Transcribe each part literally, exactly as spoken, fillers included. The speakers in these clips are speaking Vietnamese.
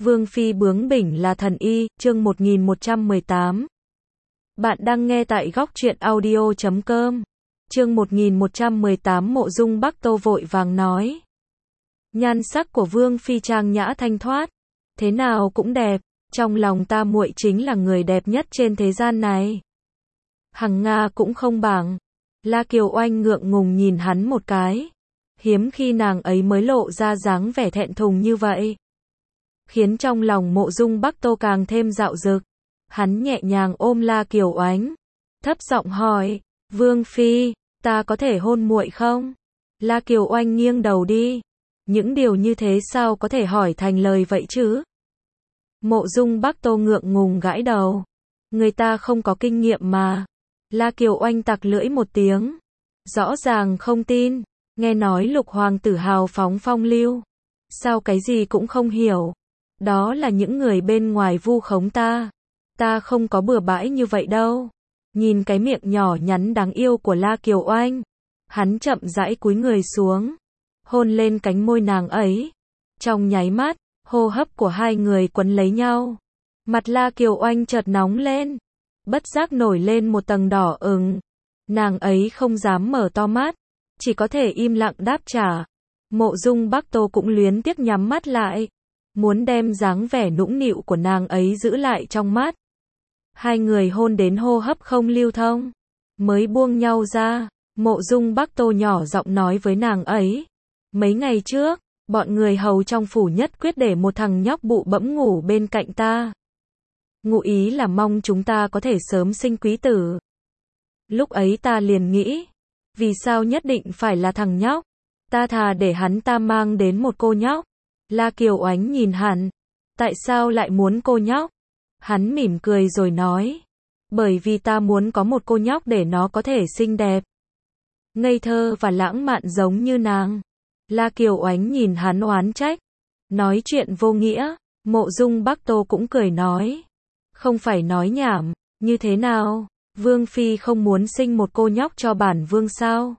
Vương phi bướng bỉnh là thần y, chương một nghìn một trăm mười tám. Bạn đang nghe tại góc truyện audio chấm com. Chương một nghìn một trăm mười tám. Mộ Dung Bắc Tô vội vàng nói. Nhan sắc của Vương phi trang nhã thanh thoát, thế nào cũng đẹp, trong lòng ta muội chính là người đẹp nhất trên thế gian này. Hằng Nga cũng không bằng. La Kiều Oanh ngượng ngùng nhìn hắn một cái. Hiếm khi nàng ấy mới lộ ra dáng vẻ thẹn thùng như vậy, khiến trong lòng Mộ Dung Bắc Tô càng thêm dạo dực. Hắn nhẹ nhàng ôm La Kiều Oánh, thấp giọng hỏi, Vương phi, ta có thể hôn muội không? La Kiều Oanh nghiêng đầu đi. Những điều như thế sao có thể hỏi thành lời vậy chứ? Mộ Dung Bắc Tô ngượng ngùng gãi đầu. Người ta không có kinh nghiệm mà. La Kiều Oanh tặc lưỡi một tiếng. Rõ ràng không tin. Nghe nói Lục hoàng tử hào phóng phong lưu, sao cái gì cũng không hiểu? Đó là những người bên ngoài vu khống ta. Ta không có bừa bãi như vậy đâu. Nhìn cái miệng nhỏ nhắn đáng yêu của La Kiều Oanh, hắn chậm rãi cúi người xuống, hôn lên cánh môi nàng ấy. Trong nháy mắt, hô hấp của hai người quấn lấy nhau. Mặt La Kiều Oanh chợt nóng lên, bất giác nổi lên một tầng đỏ ửng. Nàng ấy không dám mở to mắt, chỉ có thể im lặng đáp trả. Mộ Dung Bắc Tô cũng luyến tiếc nhắm mắt lại, muốn đem dáng vẻ nũng nịu của nàng ấy giữ lại trong mắt. Hai người hôn đến hô hấp không lưu thông, mới buông nhau ra. Mộ Dung Bắc Tô nhỏ giọng nói với nàng ấy, mấy ngày trước, bọn người hầu trong phủ nhất quyết để một thằng nhóc bụ bẫm ngủ bên cạnh ta. Ngụ ý là mong chúng ta có thể sớm sinh quý tử. Lúc ấy ta liền nghĩ, vì sao nhất định phải là thằng nhóc? Ta thà để hắn ta mang đến một cô nhóc. La Kiều Oánh nhìn hắn, tại sao lại muốn cô nhóc? Hắn mỉm cười rồi nói, bởi vì ta muốn có một cô nhóc để nó có thể xinh đẹp, ngây thơ và lãng mạn giống như nàng. La Kiều Oánh nhìn hắn oán trách, nói chuyện vô nghĩa. Mộ Dung Bắc Tô cũng cười nói, không phải nói nhảm, như thế nào? Vương phi không muốn sinh một cô nhóc cho bản vương sao?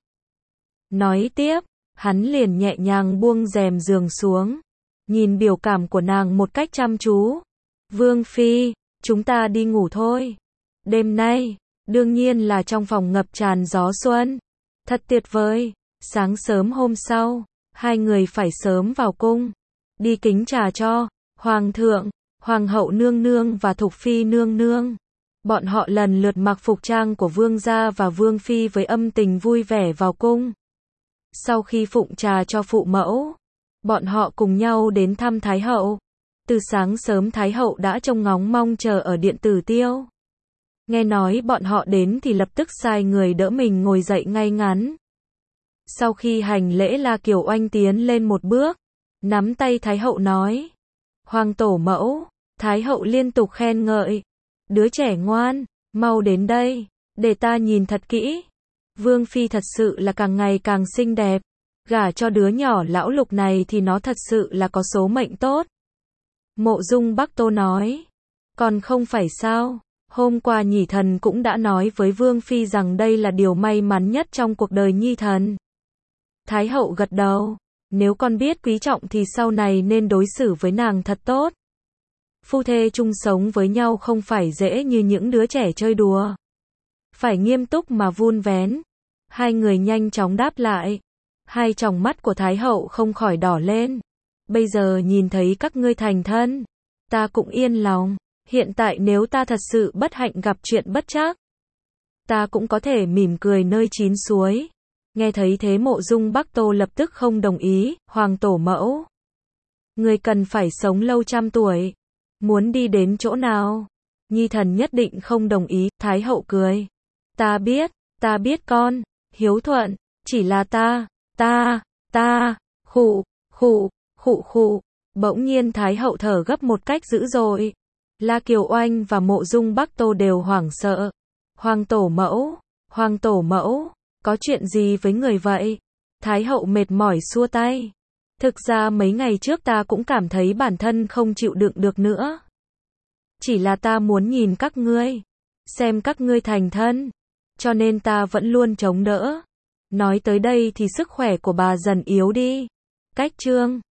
Nói tiếp, hắn liền nhẹ nhàng buông rèm giường xuống, nhìn biểu cảm của nàng một cách chăm chú. Vương phi, chúng ta đi ngủ thôi. Đêm nay, đương nhiên là trong phòng ngập tràn gió xuân. Thật tuyệt vời. Sáng sớm hôm sau, hai người phải sớm vào cung, đi kính trà cho hoàng thượng, hoàng hậu nương nương và thục phi nương nương. Bọn họ lần lượt mặc phục trang của vương gia và vương phi với âm tình vui vẻ vào cung. Sau khi phụng trà cho phụ mẫu, bọn họ cùng nhau đến thăm Thái hậu. Từ sáng sớm Thái hậu đã trông ngóng mong chờ ở điện Tử Tiêu. Nghe nói bọn họ đến thì lập tức sai người đỡ mình ngồi dậy ngay ngắn. Sau khi hành lễ, La Kiều Oanh tiến lên một bước, nắm tay Thái hậu nói, Hoàng tổ mẫu. Thái hậu liên tục khen ngợi, đứa trẻ ngoan, mau đến đây, để ta nhìn thật kỹ. Vương phi thật sự là càng ngày càng xinh đẹp, gả cho đứa nhỏ lão Lục này thì nó thật sự là có số mệnh tốt. Mộ Dung Bắc Tô nói, còn không phải sao, hôm qua Nhĩ thần cũng đã nói với Vương phi rằng đây là điều may mắn nhất trong cuộc đời Nhi thần. Thái hậu gật đầu, nếu con biết quý trọng thì sau này nên đối xử với nàng thật tốt. Phu thê chung sống với nhau không phải dễ như những đứa trẻ chơi đùa, phải nghiêm túc mà vun vén. Hai người nhanh chóng đáp lại. Hai tròng mắt của Thái hậu không khỏi đỏ lên. Bây giờ nhìn thấy các ngươi thành thân, ta cũng yên lòng. Hiện tại nếu ta thật sự bất hạnh gặp chuyện bất trắc, ta cũng có thể mỉm cười nơi chín suối. Nghe thấy thế Mộ Dung Bắc Tô lập tức không đồng ý. Hoàng tổ mẫu, người cần phải sống lâu trăm tuổi. Muốn đi đến chỗ nào? Nhi thần nhất định không đồng ý. Thái hậu cười, ta biết, ta biết con, hiếu thuận, chỉ là ta, ta, ta, khụ, khụ, khụ khụ. Bỗng nhiên Thái hậu thở gấp một cách dữ dội. La Kiều Oanh và Mộ Dung Bắc Tô đều hoảng sợ. Hoàng tổ mẫu, hoàng tổ mẫu, có chuyện gì với người vậy? Thái hậu mệt mỏi xua tay. Thực ra mấy ngày trước ta cũng cảm thấy bản thân không chịu đựng được nữa. Chỉ là ta muốn nhìn các ngươi, xem các ngươi thành thân, cho nên ta vẫn luôn chống đỡ. Nói tới đây thì sức khỏe của bà dần yếu đi. Cách chương